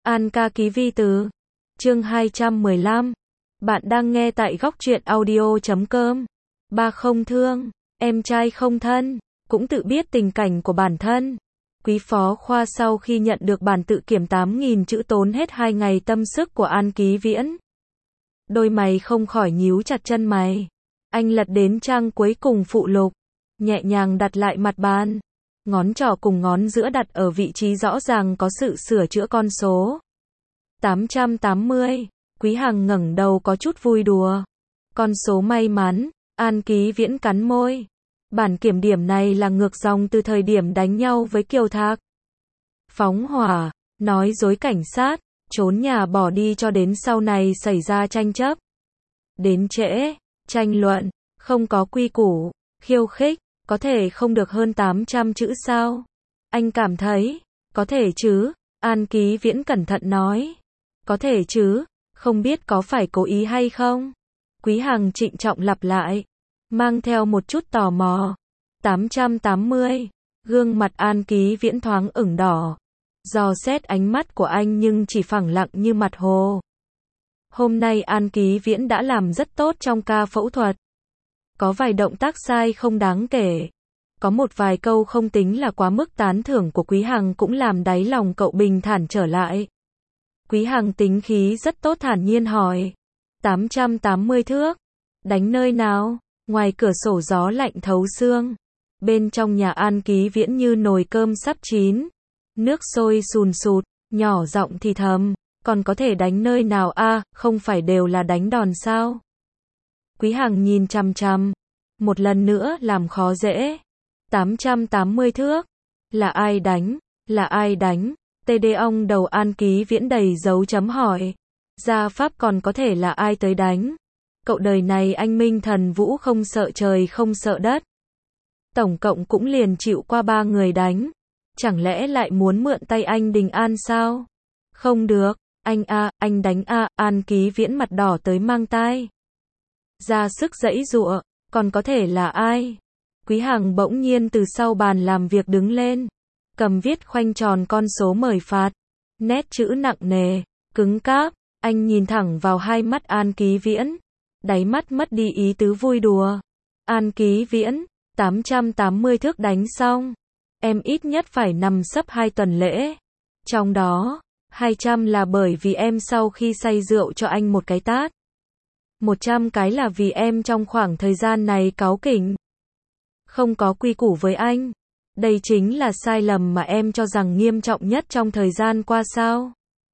An ca ký vi từ. Chương 215. Bạn đang nghe tại góc truyện audio.com. Ba không thương, em trai không thân, cũng tự biết tình cảnh của bản thân. Quý phó khoa sau khi nhận được bản tự kiểm 8.000 chữ tốn hết 2 ngày tâm sức của An Ký Viễn. Đôi mày không khỏi nhíu chặt chân mày. Anh lật đến trang cuối cùng phụ lục, nhẹ nhàng đặt lại mặt bàn. Ngón trỏ cùng ngón giữa đặt ở vị trí rõ ràng có sự sửa chữa con số. 880. Quý Hằng ngẩng đầu có chút vui đùa. Con số may mắn. An Ký Viễn cắn môi. Bản kiểm điểm này là ngược dòng từ thời điểm đánh nhau với Kiều Thạc. Phóng hỏa, nói dối cảnh sát, trốn nhà bỏ đi cho đến sau này xảy ra tranh chấp. Đến trễ, tranh luận, không có quy củ, khiêu khích, có thể không được hơn 800 chữ sao? Anh cảm thấy, có thể chứ, An Ký Viễn cẩn thận nói. Có thể chứ, không biết có phải cố ý hay không? Quý Hằng trịnh trọng lặp lại, mang theo một chút tò mò. 880, gương mặt An Ký Viễn thoáng ửng đỏ. Dò xét ánh mắt của anh nhưng chỉ phẳng lặng như mặt hồ. Hôm nay An Ký Viễn đã làm rất tốt trong ca phẫu thuật. Có vài động tác sai không đáng kể. Có một vài câu không tính là quá mức tán thưởng của Quý Hằng cũng làm đáy lòng cậu bình thản trở lại. Quý Hằng tính khí rất tốt thản nhiên hỏi. 880 thước. Đánh nơi nào? Ngoài cửa sổ gió lạnh thấu xương. Bên trong nhà An Ký Viễn như nồi cơm sắp chín. Nước sôi sùn sụt, nhỏ giọng thì thầm. Còn có thể đánh nơi nào a? Không phải đều là đánh đòn sao? Quý Hằng nhìn chằm chằm. Một lần nữa làm khó dễ. 880 thước. Là ai đánh? Là ai đánh? TD ông đầu An Ký Viễn đầy dấu chấm hỏi. Gia pháp còn có thể là ai tới đánh? Cậu đời này anh minh thần vũ không sợ trời không sợ đất. Tổng cộng cũng liền chịu qua 3 người đánh. Chẳng lẽ lại muốn mượn tay anh Đình An sao? Không được, anh đánh An Ký Viễn mặt đỏ tới mang tai. Ra sức giãy giụa, còn có thể là ai? Quý Hằng bỗng nhiên từ sau bàn làm việc đứng lên. Cầm viết khoanh tròn con số mời phạt. Nét chữ nặng nề, cứng cáp. Anh nhìn thẳng vào hai mắt An Ký Viễn. Đáy mắt mất đi ý tứ vui đùa. An Ký Viễn, 880 thước đánh xong. Em ít nhất phải nằm sấp 2 tuần lễ. Trong đó, 200 là bởi vì em sau khi say rượu cho anh một cái tát. 100 cái là vì em trong khoảng thời gian này cáu kỉnh. Không có quy củ với anh. Đây chính là sai lầm mà em cho rằng nghiêm trọng nhất trong thời gian qua sao?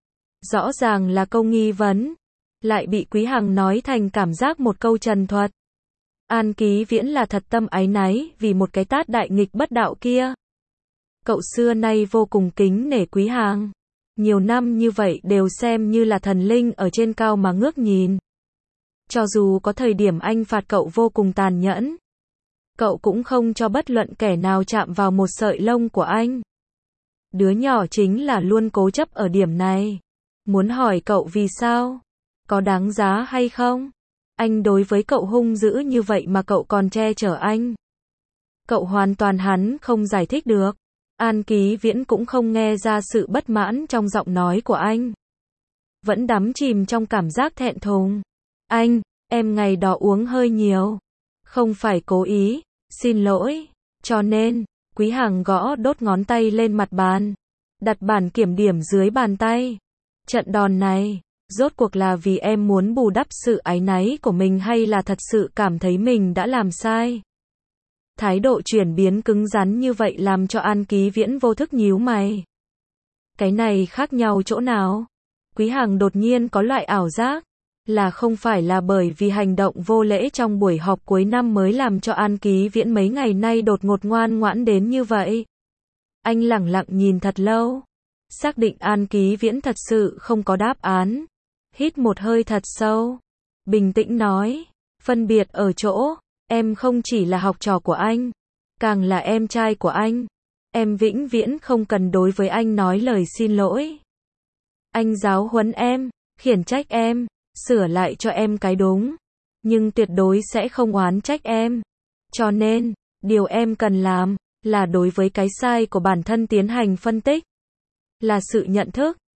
Rõ ràng là câu nghi vấn. Lại bị Quý Hằng nói thành cảm giác một câu trần thuật. An Ký Viễn là thật tâm áy náy vì một cái tát đại nghịch bất đạo kia. Cậu xưa nay vô cùng kính nể Quý Hằng. Nhiều năm như vậy đều xem như là thần linh ở trên cao mà ngước nhìn. Cho dù có thời điểm anh phạt cậu vô cùng tàn nhẫn, cậu cũng không cho bất luận kẻ nào chạm vào một sợi lông của anh. Đứa nhỏ chính là luôn cố chấp ở điểm này. Muốn hỏi cậu vì sao? Có đáng giá hay không? Anh đối với cậu hung dữ như vậy mà cậu còn che chở anh. Cậu hoàn toàn hắn không giải thích được. An Ký Viễn cũng không nghe ra sự bất mãn trong giọng nói của anh. Vẫn đắm chìm trong cảm giác thẹn thùng. Anh, em ngày đó uống hơi nhiều. Không phải cố ý, xin lỗi. Cho nên, Quý Hằng gõ đốt ngón tay lên mặt bàn. Đặt bản kiểm điểm dưới bàn tay. Trận đòn này, rốt cuộc là vì em muốn bù đắp sự áy náy của mình hay là thật sự cảm thấy mình đã làm sai? Thái độ chuyển biến cứng rắn như vậy làm cho An Ký Viễn vô thức nhíu mày. Cái này khác nhau chỗ nào? Quý Hằng đột nhiên có loại ảo giác. Là không phải là bởi vì hành động vô lễ trong buổi họp cuối năm mới làm cho An Ký Viễn mấy ngày nay đột ngột ngoan ngoãn đến như vậy. Anh lẳng lặng nhìn thật lâu. Xác định An Ký Viễn thật sự không có đáp án. Hít một hơi thật sâu. Bình tĩnh nói. Phân biệt ở chỗ, em không chỉ là học trò của anh, càng là em trai của anh. Em vĩnh viễn không cần đối với anh nói lời xin lỗi. Anh giáo huấn em, khiển trách em, sửa lại cho em cái đúng. Nhưng tuyệt đối sẽ không oán trách em. Cho nên, điều em cần làm, là đối với cái sai của bản thân tiến hành phân tích. Là sự nhận thức,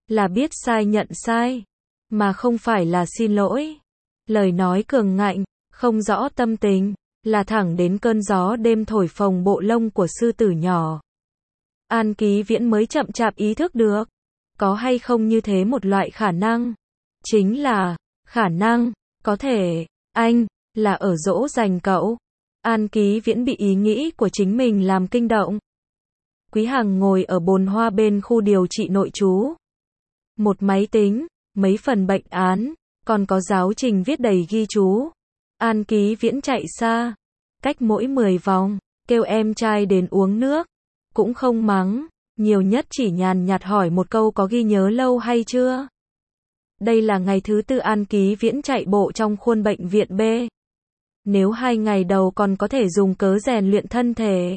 là biết sai nhận sai, mà không phải là xin lỗi. Lời nói cường ngạnh, không rõ tâm tình, là thẳng đến cơn gió đêm thổi phồng bộ lông của sư tử nhỏ. An Ký Viễn mới chậm chạp ý thức được, có hay không như thế một loại khả năng. Chính là, khả năng, có thể, anh, là ở dỗ dành cậu. An Ký Viễn bị ý nghĩ của chính mình làm kinh động. Quý Hằng ngồi ở bồn hoa bên khu điều trị nội trú. Một máy tính, mấy phần bệnh án, còn có giáo trình viết đầy ghi chú. An Ký Viễn chạy xa, cách mỗi 10 vòng, kêu em trai đến uống nước. Cũng không mắng, nhiều nhất chỉ nhàn nhạt hỏi một câu có ghi nhớ lâu hay chưa. Đây là ngày thứ 4 An Ký Viễn chạy bộ trong khuôn bệnh viện B. Nếu 2 ngày đầu còn có thể dùng cớ rèn luyện thân thể.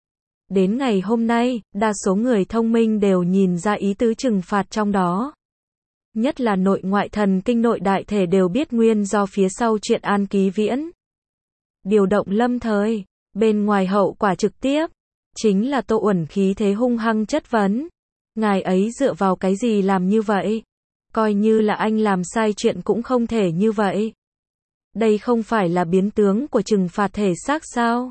Đến ngày hôm nay, đa số người thông minh đều nhìn ra ý tứ trừng phạt trong đó. Nhất là nội ngoại thần kinh nội đại thể đều biết nguyên do phía sau chuyện An Ký Viễn. Điều động lâm thời, bên ngoài hậu quả trực tiếp, chính là Tô Uẩn khí thế hung hăng chất vấn. Ngài ấy dựa vào cái gì làm như vậy? Coi như là anh làm sai chuyện cũng không thể như vậy. Đây không phải là biến tướng của trừng phạt thể xác sao?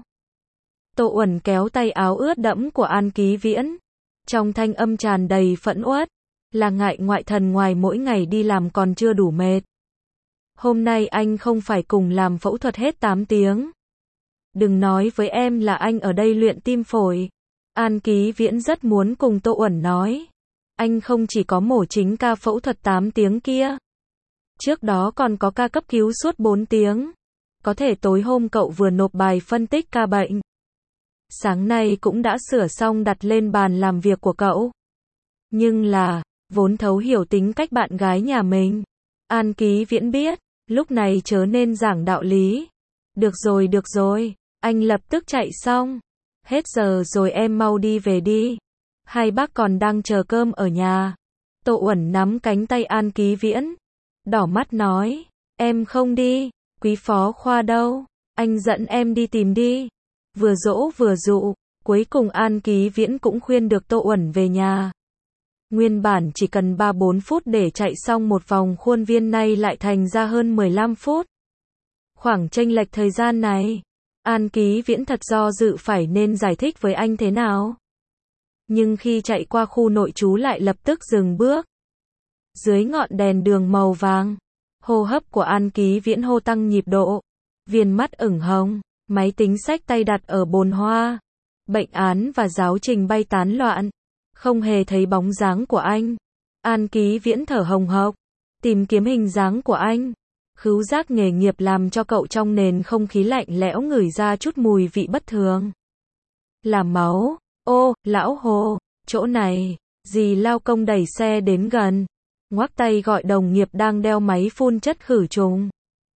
Tô Uẩn kéo tay áo ướt đẫm của An Ký Viễn. Trong thanh âm tràn đầy phẫn uất. Là ngại ngoại thần ngoài mỗi ngày đi làm còn chưa đủ mệt. Hôm nay anh không phải cùng làm phẫu thuật hết 8 tiếng. Đừng nói với em là anh ở đây luyện tim phổi. An Ký Viễn rất muốn cùng Tô Uẩn nói. Anh không chỉ có mổ chính ca phẫu thuật 8 tiếng kia. Trước đó còn có ca cấp cứu suốt 4 tiếng. Có thể tối hôm cậu vừa nộp bài phân tích ca bệnh. Sáng nay cũng đã sửa xong đặt lên bàn làm việc của cậu. Nhưng là, vốn thấu hiểu tính cách bạn gái nhà mình. An Ký Viễn biết, lúc này chớ nên giảng đạo lý. Được rồi, anh lập tức chạy xong. Hết giờ rồi em mau đi về đi. Hai bác còn đang chờ cơm ở nhà. Tô Uẩn nắm cánh tay An Ký Viễn. Đỏ mắt nói, em không đi, quý phó khoa đâu, anh dẫn em đi tìm đi. Vừa dỗ vừa dụ, cuối cùng An Ký Viễn cũng khuyên được Tô Uẩn về nhà. Nguyên bản chỉ cần 3-4 phút để chạy xong một vòng khuôn viên nay lại thành ra hơn 15 phút. Khoảng chênh lệch thời gian này, An Ký Viễn thật do dự phải nên giải thích với anh thế nào. Nhưng khi chạy qua khu nội trú lại lập tức dừng bước. Dưới ngọn đèn đường màu vàng, hô hấp của An Ký Viễn hô tăng nhịp độ. Viền mắt ửng hồng, máy tính xách tay đặt ở bồn hoa. Bệnh án và giáo trình bay tán loạn. Không hề thấy bóng dáng của anh. An Ký Viễn thở hồng hộc, tìm kiếm hình dáng của anh. Khứu giác nghề nghiệp làm cho cậu trong nền không khí lạnh lẽo ngửi ra chút mùi vị bất thường. Là máu. Ô, lão Hồ, chỗ này. Dì lao công đẩy xe đến gần. Ngoắc tay gọi đồng nghiệp đang đeo máy phun chất khử trùng.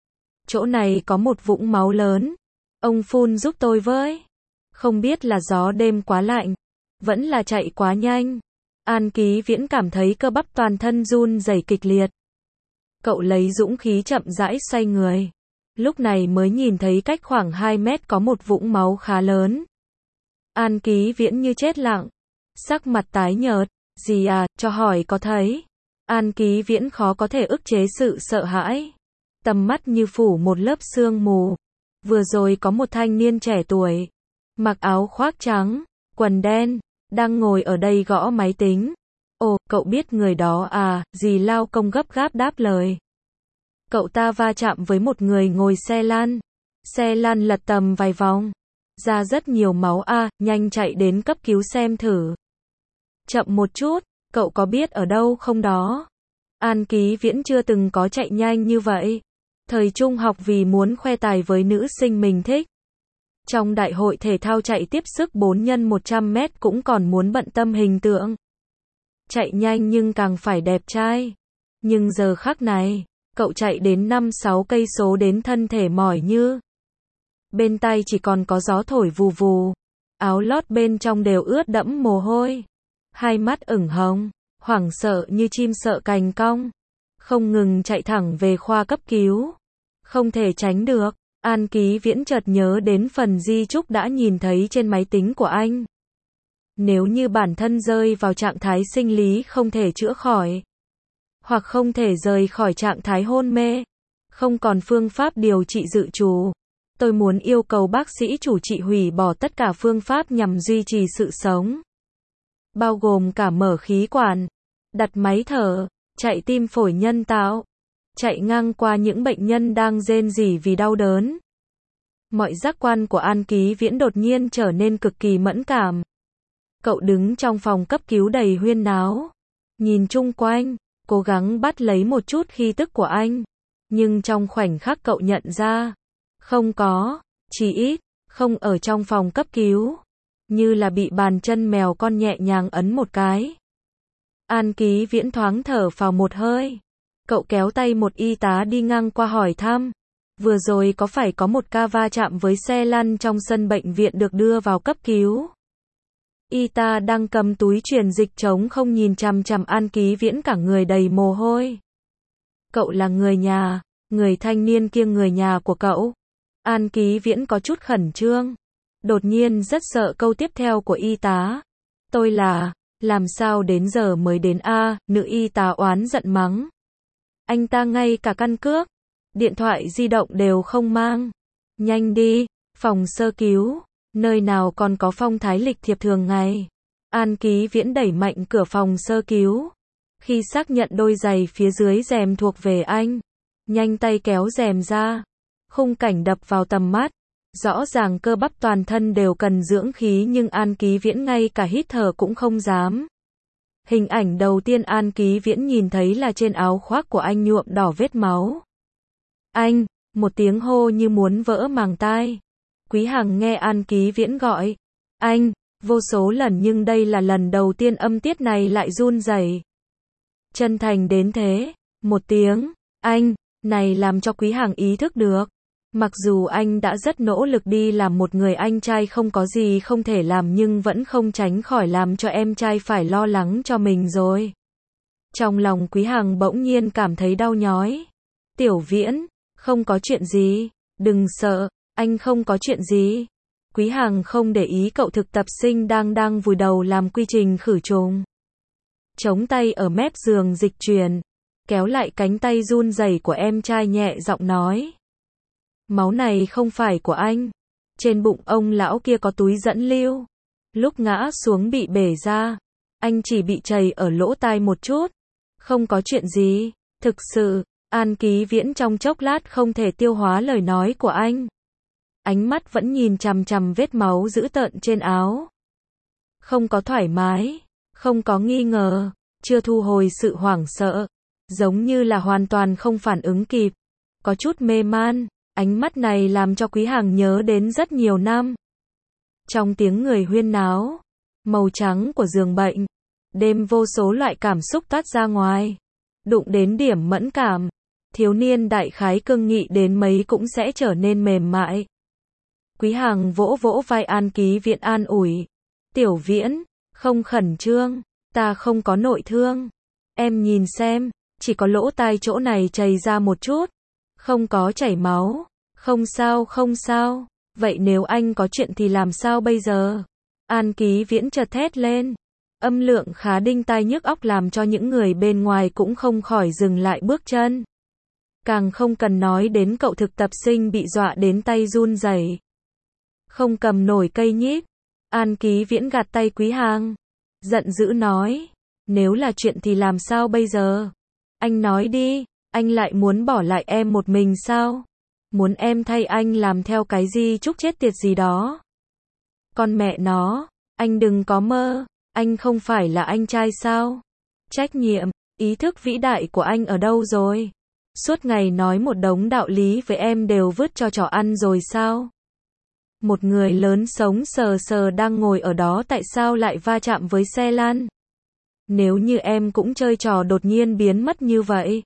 Chỗ này có một vũng máu lớn. Ông phun giúp tôi với. Không biết là gió đêm quá lạnh, vẫn là chạy quá nhanh. An Ký Viễn cảm thấy cơ bắp toàn thân run rẩy kịch liệt. Cậu lấy dũng khí chậm rãi xoay người. Lúc này mới nhìn thấy cách khoảng 2 mét có một vũng máu khá lớn. An Ký Viễn như chết lặng. Sắc mặt tái nhợt. Gì à, cho hỏi có thấy. An Ký Viễn khó có thể ức chế sự sợ hãi. Tầm mắt như phủ một lớp sương mù. Vừa rồi có một thanh niên trẻ tuổi. Mặc áo khoác trắng, quần đen, đang ngồi ở đây gõ máy tính. Ồ, cậu biết người đó à, dì lao công gấp gáp đáp lời. Cậu ta va chạm với một người ngồi xe lăn. Xe lăn lật tầm vài vòng. Ra rất nhiều máu à, nhanh chạy đến cấp cứu xem thử. Chậm một chút, cậu có biết ở đâu không đó? An Ký Viễn chưa từng có chạy nhanh như vậy. Thời trung học vì muốn khoe tài với nữ sinh mình thích. Trong đại hội thể thao chạy tiếp sức 4x100 mét cũng còn muốn bận tâm hình tượng. Chạy nhanh nhưng càng phải đẹp trai. Nhưng giờ khắc này, cậu chạy đến 5-6 cây số đến thân thể mỏi như. Bên tai chỉ còn có gió thổi vù vù. Áo lót bên trong đều ướt đẫm mồ hôi. Hai mắt ửng hồng, hoảng sợ như chim sợ cành cong. Không ngừng chạy thẳng về khoa cấp cứu. Không thể tránh được. An Ký Viễn chợt nhớ đến phần di chúc đã nhìn thấy trên máy tính của anh. Nếu như bản thân rơi vào trạng thái sinh lý không thể chữa khỏi, hoặc không thể rời khỏi trạng thái hôn mê, không còn phương pháp điều trị dự trù. Tôi muốn yêu cầu bác sĩ chủ trị hủy bỏ tất cả phương pháp nhằm duy trì sự sống, bao gồm cả mở khí quản, đặt máy thở, chạy tim phổi nhân tạo, chạy ngang qua những bệnh nhân đang rên rỉ vì đau đớn. Mọi giác quan của An Ký Viễn đột nhiên trở nên cực kỳ mẫn cảm. Cậu đứng trong phòng cấp cứu đầy huyên náo, nhìn chung quanh, cố gắng bắt lấy một chút khí tức của anh. Nhưng trong khoảnh khắc cậu nhận ra, không có, chỉ ít, không ở trong phòng cấp cứu. Như là bị bàn chân mèo con nhẹ nhàng ấn một cái. An Ký Viễn thoáng thở phào một hơi. Cậu kéo tay một y tá đi ngang qua hỏi thăm. Vừa rồi có phải có một ca va chạm với xe lăn trong sân bệnh viện được đưa vào cấp cứu? Y tá đang cầm túi truyền dịch trống không nhìn chằm chằm An Ký Viễn cả người đầy mồ hôi. Cậu là người nhà, người thanh niên kia người nhà của cậu. An Ký Viễn có chút khẩn trương. Đột nhiên rất sợ câu tiếp theo của y tá. Tôi là, làm sao đến giờ mới đến a? Nữ y tá oán giận mắng. Anh ta ngay cả căn cước, điện thoại di động đều không mang. Nhanh đi, phòng sơ cứu, nơi nào còn có phong thái lịch thiệp thường ngày. An Ký Viễn đẩy mạnh cửa phòng sơ cứu. Khi xác nhận đôi giày phía dưới rèm thuộc về anh, nhanh tay kéo rèm ra. Khung cảnh đập vào tầm mắt. Rõ ràng cơ bắp toàn thân đều cần dưỡng khí nhưng An Ký Viễn ngay cả hít thở cũng không dám. Hình ảnh đầu tiên An Ký Viễn nhìn thấy là trên áo khoác của anh nhuộm đỏ vết máu. Anh, một tiếng hô như muốn vỡ màng tai. Quý Hằng nghe An Ký Viễn gọi. Anh, vô số lần nhưng đây là lần đầu tiên âm tiết này lại run rẩy. Chân thành đến thế, một tiếng, anh, này làm cho Quý Hằng ý thức được. Mặc dù anh đã rất nỗ lực đi làm một người anh trai không có gì không thể làm nhưng vẫn không tránh khỏi làm cho em trai phải lo lắng cho mình rồi. Trong lòng Quý Hằng bỗng nhiên cảm thấy đau nhói. Tiểu Viễn, không có chuyện gì, đừng sợ, anh không có chuyện gì. Quý Hằng không để ý cậu thực tập sinh đang vùi đầu làm quy trình khử trùng. Chống tay ở mép giường dịch chuyển, kéo lại cánh tay run rẩy của em trai nhẹ giọng nói. Máu này không phải của anh. Trên bụng ông lão kia có túi dẫn lưu. Lúc ngã xuống bị bể ra. Anh chỉ bị trầy ở lỗ tai một chút. Không có chuyện gì. Thực sự, An Ký Viễn trong chốc lát không thể tiêu hóa lời nói của anh. Ánh mắt vẫn nhìn chằm chằm vết máu dữ tợn trên áo. Không có thoải mái. Không có nghi ngờ. Chưa thu hồi sự hoảng sợ. Giống như là hoàn toàn không phản ứng kịp. Có chút mê man. Ánh mắt này làm cho Quý Hằng nhớ đến rất nhiều năm. Trong tiếng người huyên náo, màu trắng của giường bệnh, đêm vô số loại cảm xúc toát ra ngoài. Đụng đến điểm mẫn cảm, thiếu niên đại khái cương nghị đến mấy cũng sẽ trở nên mềm mại. Quý Hằng vỗ vỗ vai An Ký Viễn an ủi. Tiểu Viễn, không khẩn trương, ta không có nội thương. Em nhìn xem, chỉ có lỗ tai chỗ này trầy ra một chút. Không có chảy máu. Không sao không sao. Vậy nếu anh có chuyện thì làm sao bây giờ? An Ký Viễn chợt thét lên. Âm lượng khá đinh tai nhức óc làm cho những người bên ngoài cũng không khỏi dừng lại bước chân. Càng không cần nói đến cậu thực tập sinh bị dọa đến tay run rẩy. Không cầm nổi cây nhíp. An Ký Viễn gạt tay Quý Hằng. Giận dữ nói. Nếu là chuyện thì làm sao bây giờ? Anh nói đi. Anh lại muốn bỏ lại em một mình sao? Muốn em thay anh làm theo cái gì chúc chết tiệt gì đó? Con mẹ nó, anh đừng có mơ, anh không phải là anh trai sao? Trách nhiệm, ý thức vĩ đại của anh ở đâu rồi? Suốt ngày nói một đống đạo lý với em đều vứt cho chó ăn rồi sao? Một người lớn sống sờ sờ đang ngồi ở đó tại sao lại va chạm với xe lăn? Nếu như em cũng chơi trò đột nhiên biến mất như vậy,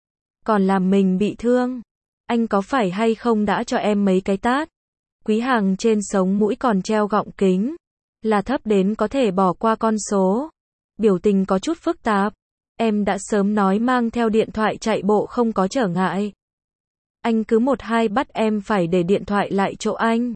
còn làm mình bị thương, anh có phải hay không đã cho em mấy cái tát? Quý Hằng trên sống mũi còn treo gọng kính, là thấp đến có thể bỏ qua con số. Biểu tình có chút phức tạp. Em đã sớm nói mang theo điện thoại chạy bộ không có trở ngại. Anh cứ một hai bắt em phải để điện thoại lại chỗ anh.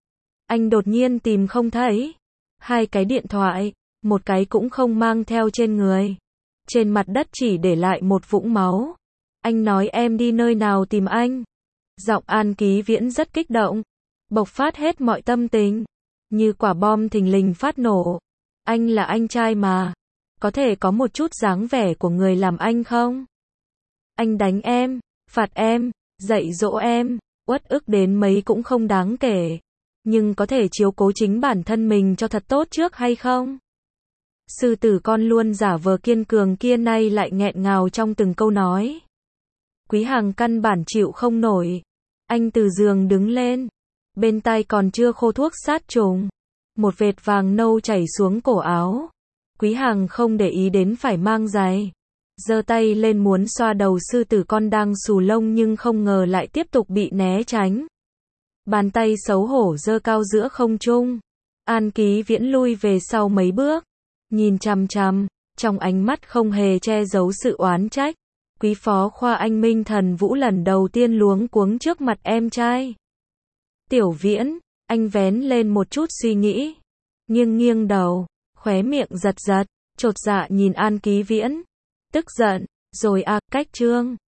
Anh đột nhiên tìm không thấy. Hai cái điện thoại, một cái cũng không mang theo trên người. trên mặt đất chỉ để lại một vũng máu. Anh nói em đi nơi nào tìm anh? Giọng An Ký Viễn rất kích động, bộc phát hết mọi tâm tình, như quả bom thình lình phát nổ. Anh là anh trai mà, có thể có một chút dáng vẻ của người làm anh không? Anh đánh em, phạt em, dạy dỗ em, uất ức đến mấy cũng không đáng kể, nhưng có thể chiếu cố chính bản thân mình cho thật tốt trước hay không? Sư tử con luôn giả vờ kiên cường kia nay lại nghẹn ngào trong từng câu nói. Quý Hằng căn bản chịu không nổi. Anh từ giường đứng lên, bên tai còn chưa khô thuốc sát trùng, một vệt vàng nâu chảy xuống cổ áo. Quý Hằng không để ý đến phải mang giày, giơ tay lên muốn xoa đầu sư tử con đang xù lông nhưng không ngờ lại tiếp tục bị né tránh. Bàn tay xấu hổ giơ cao giữa không trung. An Ký Viễn lui về sau mấy bước, nhìn chằm chằm, trong ánh mắt không hề che giấu sự oán trách. Quý phó khoa Anh Minh Thần Vũ lần đầu tiên luống cuống trước mặt em trai. Tiểu Viễn, anh vén lên một chút suy nghĩ, nghiêng nghiêng đầu, khóe miệng giật giật, chột dạ nhìn An Ký Viễn. Tức giận, rồi cách Trương.